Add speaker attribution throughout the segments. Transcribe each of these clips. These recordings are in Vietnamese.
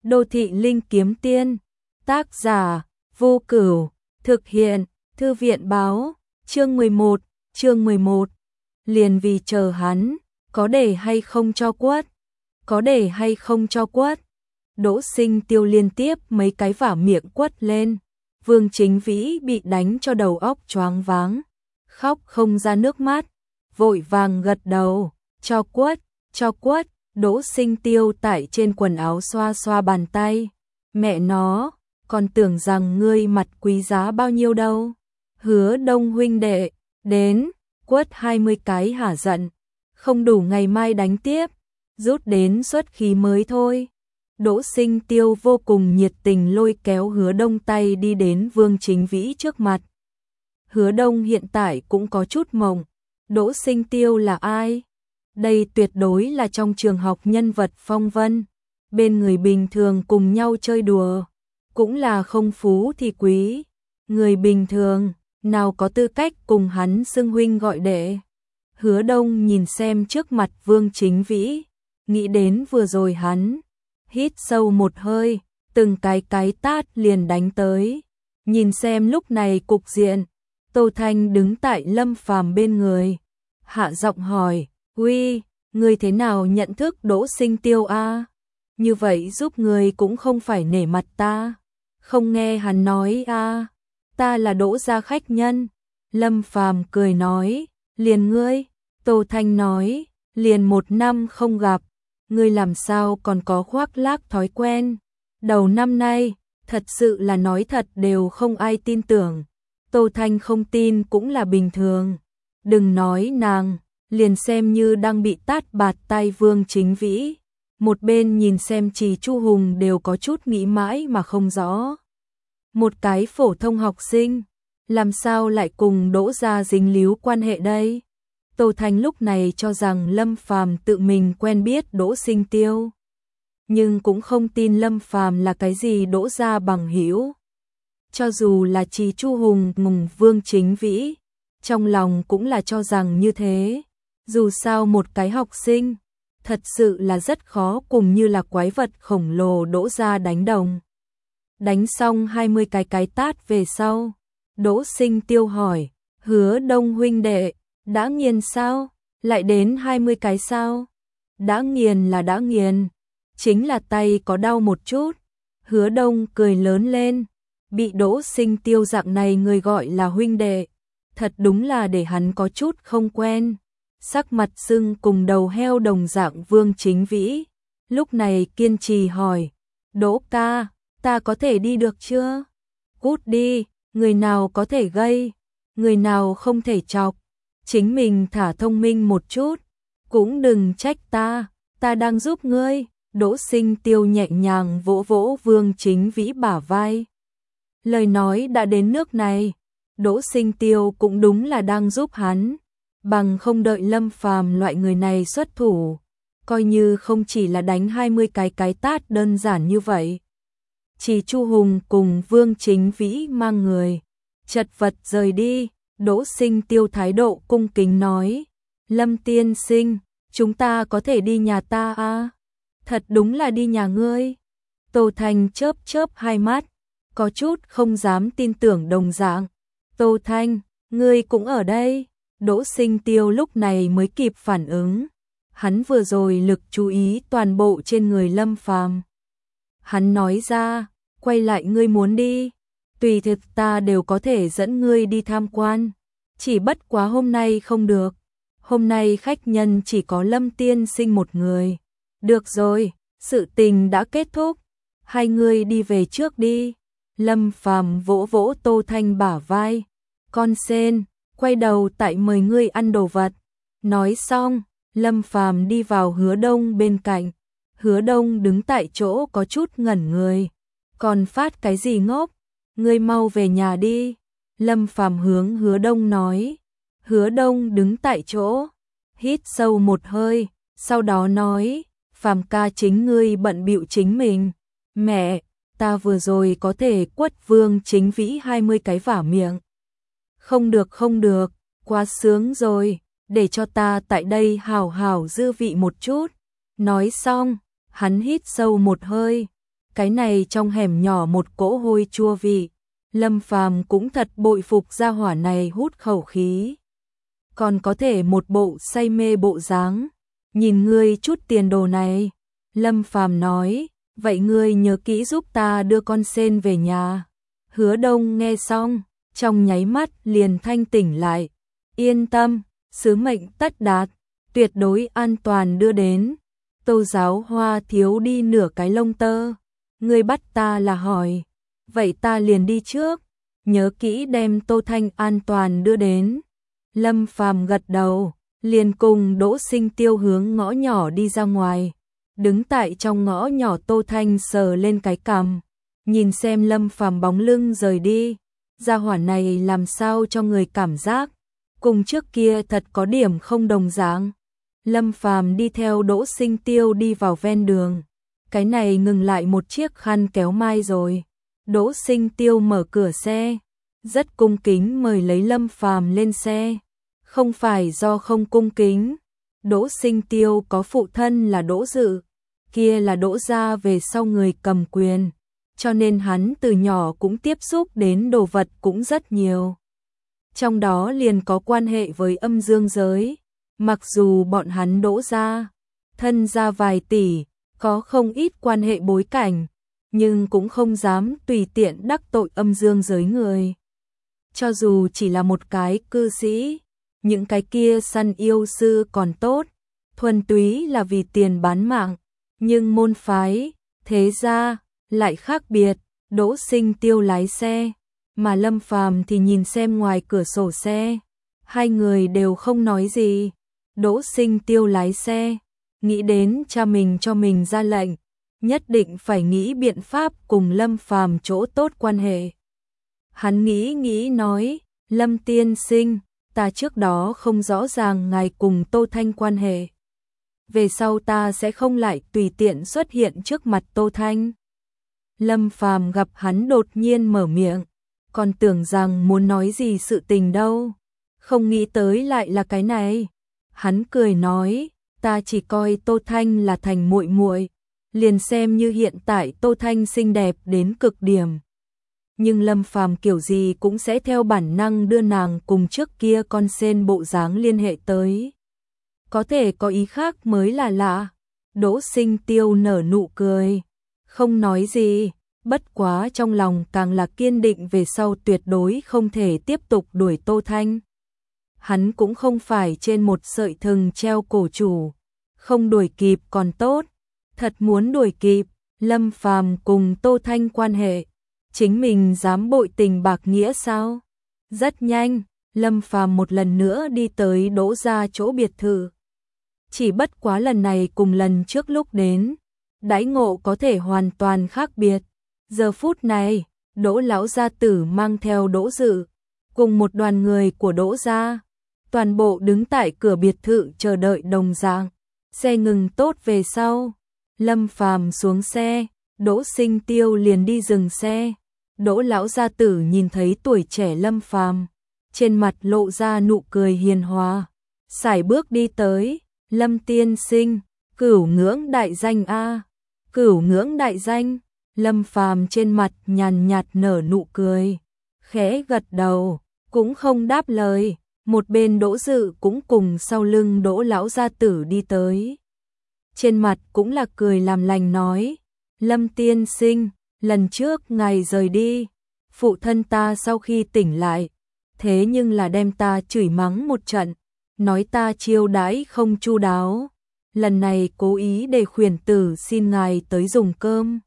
Speaker 1: Đô thị linh kiếm tiên, tác giả, Vô Cửu, thực hiện, Thư viện báo, chương 11, liền vì chờ hắn, có để hay không cho quất, có để hay không cho quất. Đỗ Sinh Tiêu liên tiếp mấy cái vả miệng quất lên, Vương Chính Vĩ bị đánh cho đầu óc choáng váng, khóc không ra nước mắt, vội vàng gật đầu, cho quất, Đỗ Sinh Tiêu tại trên quần áo xoa xoa bàn tay, mẹ nó, còn tưởng rằng ngươi mặt quý giá bao nhiêu đâu. Hứa Đông huynh đệ, đến, quất 20 cái hả giận, không đủ ngày mai đánh tiếp, rút đến xuất khí mới thôi. Đỗ Sinh Tiêu vô cùng nhiệt tình lôi kéo Hứa Đông tay đi đến Vương Chính Vĩ trước mặt. Hứa Đông hiện tại cũng có chút mộng, Đỗ Sinh Tiêu là ai? Đây tuyệt đối là trong trường học nhân vật phong vân, bên người bình thường cùng nhau chơi đùa, cũng là không phú thì quý. Người bình thường, nào có tư cách cùng hắn xưng huynh gọi đệ. Hứa Đông nhìn xem trước mặt Vương Chính Vĩ, nghĩ đến vừa rồi hắn, hít sâu một hơi, từng cái tát liền đánh tới. Nhìn xem lúc này cục diện, Tô Thanh đứng tại Lâm Phàm bên người, hạ giọng hỏi, uy, ngươi thế nào nhận thức Đỗ Sinh Tiêu a? Như vậy giúp ngươi cũng không phải nể mặt ta. Không nghe hắn nói a, ta là Đỗ gia khách nhân. Lâm Phàm cười nói, liền ngươi. Tô Thanh nói, liền 1 năm không gặp, ngươi làm sao còn có khoác lác thói quen. Đầu năm nay, thật sự là nói thật đều không ai tin tưởng. Tô Thanh không tin cũng là bình thường. Đừng nói nàng, liền xem như đang bị tát bạt tay Vương Chính Vĩ. Một bên nhìn xem Trì Chu Hùng đều có chút nghĩ mãi mà không rõ. Một cái phổ thông học sinh, làm sao lại cùng Đỗ gia dính líu quan hệ đây? Tô Thanh lúc này cho rằng Lâm Phàm tự mình quen biết Đỗ Sinh Tiêu, nhưng cũng không tin Lâm Phàm là cái gì Đỗ gia bằng hữu. Cho dù là Trì Chu Hùng cùng Vương Chính Vĩ, trong lòng cũng là cho rằng như thế. Dù sao một cái học sinh, thật sự là rất khó cùng như là quái vật khổng lồ Đỗ gia đánh đồng. Đánh xong 20 cái tát về sau, Đỗ Sinh Tiêu hỏi, Hứa Đông huynh đệ, đã nghiền sao? Lại đến 20 cái sao? Đã nghiền là đã nghiền, chính là tay có đau một chút. Hứa Đông cười lớn lên, bị Đỗ Sinh Tiêu dạng này người gọi là huynh đệ, thật đúng là để hắn có chút không quen. Sắc mặt sưng cùng đầu heo đồng dạng Vương Chính Vĩ, lúc này kiên trì hỏi, Đỗ ca, ta có thể đi được chưa? Cút đi, người nào có thể gây, người nào không thể chọc, chính mình thả thông minh một chút, cũng đừng trách ta đang giúp ngươi. Đỗ Sinh Tiêu nhẹ nhàng vỗ vỗ Vương Chính Vĩ bả vai. Lời nói đã đến nước này, Đỗ Sinh Tiêu cũng đúng là đang giúp hắn, bằng không đợi Lâm Phàm loại người này xuất thủ, coi như không chỉ là đánh 20 cái tát đơn giản như vậy. Chỉ Chu Hùng cùng Vương Chính Vĩ mang người, chật vật rời đi. Đỗ Sinh Tiêu thái độ cung kính nói, Lâm tiên sinh, chúng ta có thể đi nhà ta à? Thật đúng là đi nhà ngươi. Tô Thanh chớp chớp hai mắt, có chút không dám tin tưởng đồng dạng. Tô Thanh, ngươi cũng ở đây. Đỗ Sinh Tiêu lúc này mới kịp phản ứng. Hắn vừa rồi lực chú ý toàn bộ trên người Lâm Phàm. Hắn nói ra, quay lại ngươi muốn đi, tùy thực ta đều có thể dẫn ngươi đi tham quan. Chỉ bất quá hôm nay không được. Hôm nay khách nhân chỉ có Lâm tiên sinh một người. Được rồi, sự tình đã kết thúc, hai người đi về trước đi. Lâm Phàm vỗ vỗ Tô Thanh bả vai, con sen, quay đầu tại mời ngươi ăn đồ vật. Nói xong, Lâm Phàm đi vào Hứa Đông bên cạnh. Hứa Đông đứng tại chỗ có chút ngẩn người, còn phát cái gì ngốc, ngươi mau về nhà đi. Lâm Phàm hướng Hứa Đông nói. Hứa Đông đứng tại chỗ, hít sâu một hơi, sau đó nói, Phàm ca chính ngươi bận bịu chính mình. Mẹ, ta vừa rồi có thể quất Vương Chính Vĩ 20 cái vả miệng. Không được, quá sướng rồi, để cho ta tại đây hào hào dư vị một chút. Nói xong, hắn hít sâu một hơi, Cái này trong hẻm nhỏ một cỗ hôi chua vị, Lâm Phàm cũng thật bội phục gia hỏa này hút khẩu khí. Còn có thể một bộ say mê bộ dáng. Nhìn ngươi chút tiền đồ này, Lâm Phàm nói, vậy ngươi nhớ kỹ giúp ta đưa con sên về nhà. Hứa Đông nghe xong, trong nháy mắt liền thanh tỉnh lại. Yên tâm, sứ mệnh tất đạt, tuyệt đối an toàn đưa đến. Tô Giáo Hoa thiếu đi nửa cái lông tơ. Ngươi bắt ta là hỏi, vậy ta liền đi trước, nhớ kỹ đem Tô Thanh an toàn đưa đến. Lâm Phàm gật đầu, liền cùng Đỗ Sinh Tiêu hướng ngõ nhỏ đi ra ngoài. Đứng tại trong ngõ nhỏ Tô Thanh sờ lên cái cằm, nhìn xem Lâm Phàm bóng lưng rời đi. Gia hỏa này làm sao cho người cảm giác cùng trước kia thật có điểm không đồng dạng. Lâm Phàm đi theo Đỗ Sinh Tiêu đi vào ven đường. Cái này ngừng lại một chiếc khăn kéo mai rồi. Đỗ Sinh Tiêu mở cửa xe, rất cung kính mời lấy Lâm Phàm lên xe. Không phải do không cung kính, Đỗ Sinh Tiêu có phụ thân là Đỗ Dự, kia là Đỗ gia về sau người cầm quyền, cho nên hắn từ nhỏ cũng tiếp xúc đến đồ vật cũng rất nhiều. Trong đó liền có quan hệ với âm dương giới, mặc dù bọn hắn Đỗ gia, thân gia vài tỷ, có không ít quan hệ bối cảnh, nhưng cũng không dám tùy tiện đắc tội âm dương giới người. Cho dù chỉ là một cái cư sĩ, những cái kia săn yêu sư còn tốt, thuần túy là vì tiền bán mạng, nhưng môn phái, thế gia lại khác biệt. Đỗ Sinh Tiêu lái xe, mà Lâm Phàm thì nhìn xem ngoài cửa sổ xe. Hai người đều không nói gì. Đỗ Sinh Tiêu lái xe, nghĩ đến cha mình cho mình ra lệnh, nhất định phải nghĩ biện pháp cùng Lâm Phàm chỗ tốt quan hệ. Hắn nghĩ nói, Lâm tiên sinh, ta trước đó không rõ ràng ngài cùng Tô Thanh quan hệ. Về sau ta sẽ không lại tùy tiện xuất hiện trước mặt Tô Thanh. Lâm Phàm gặp hắn đột nhiên mở miệng, còn tưởng rằng muốn nói gì sự tình đâu, không nghĩ tới lại là cái này. Hắn cười nói, ta chỉ coi Tô Thanh là thành muội muội, liền xem như hiện tại Tô Thanh xinh đẹp đến cực điểm. Nhưng Lâm Phàm kiểu gì cũng sẽ theo bản năng đưa nàng cùng trước kia con sen bộ dáng liên hệ tới. Có thể có ý khác mới là lạ. Đỗ Sinh Tiêu nở nụ cười, không nói gì, bất quá trong lòng càng là kiên định về sau tuyệt đối không thể tiếp tục đuổi Tô Thanh. Hắn cũng không phải trên một sợi thừng treo cổ chủ, không đuổi kịp còn tốt, thật muốn đuổi kịp, Lâm Phàm cùng Tô Thanh quan hệ, chính mình dám bội tình bạc nghĩa sao? Rất nhanh, Lâm Phàm một lần nữa đi tới Đỗ gia chỗ biệt thự. Chỉ bất quá lần này cùng lần trước lúc đến, đãi ngộ có thể hoàn toàn khác biệt. Giờ phút này, Đỗ lão gia tử mang theo Đỗ Dự, cùng một đoàn người của Đỗ gia, toàn bộ đứng tại cửa biệt thự chờ đợi đồng dạng. Xe ngừng tốt về sau, Lâm Phàm xuống xe, Đỗ Sinh Tiêu liền đi dừng xe. Đỗ lão gia tử nhìn thấy tuổi trẻ Lâm Phàm, trên mặt lộ ra nụ cười hiền hòa, sải bước đi tới, Lâm tiên sinh, cửu ngưỡng đại danh a. Cửu ngưỡng đại danh. Lâm Phàm trên mặt nhàn nhạt nở nụ cười, khẽ gật đầu, cũng không đáp lời. Một bên Đỗ Dự cũng cùng sau lưng Đỗ lão gia tử đi tới. Trên mặt cũng là cười làm lành nói, Lâm tiên sinh, lần trước ngài rời đi, phụ thân ta sau khi tỉnh lại, thế nhưng là đem ta chửi mắng một trận, nói ta chiêu đãi không chu đáo. Lần này cố ý để khuyển tử xin ngài tới dùng cơm,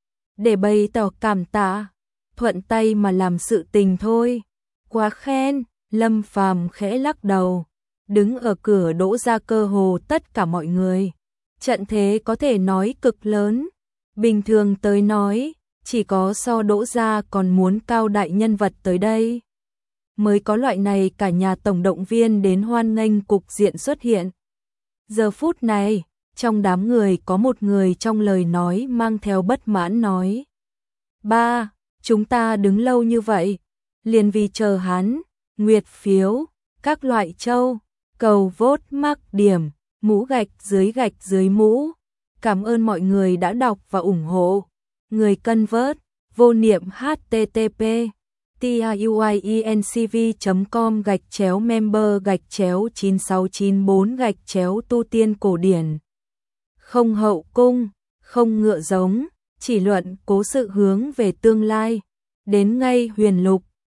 Speaker 1: để bày tỏ cảm tạ, thuận tay mà làm sự tình thôi. Quá khen. Lâm Phàm khẽ lắc đầu, đứng ở cửa Đỗ gia cơ hồ tất cả mọi người. Trận thế có thể nói cực lớn, bình thường tới nói, chỉ có so Đỗ gia còn muốn cao đại nhân vật tới đây, mới có loại này cả nhà tổng động viên đến hoan nghênh cục diện xuất hiện. Giờ phút này, trong đám người có một người trong lời nói mang theo bất mãn nói, ba, chúng ta đứng lâu như vậy, liền vì chờ hắn. Nguyệt phiếu, các loại châu, cầu vote mắc điểm, mũ gạch dưới mũ. Cảm ơn mọi người đã đọc và ủng hộ. Người cân vớt, vô niệm http tiuincv.com/member/9694/tu tiên cổ điển. Không hậu cung, không ngựa giống, chỉ luận cố sự hướng về tương lai. Đến ngay huyền lục,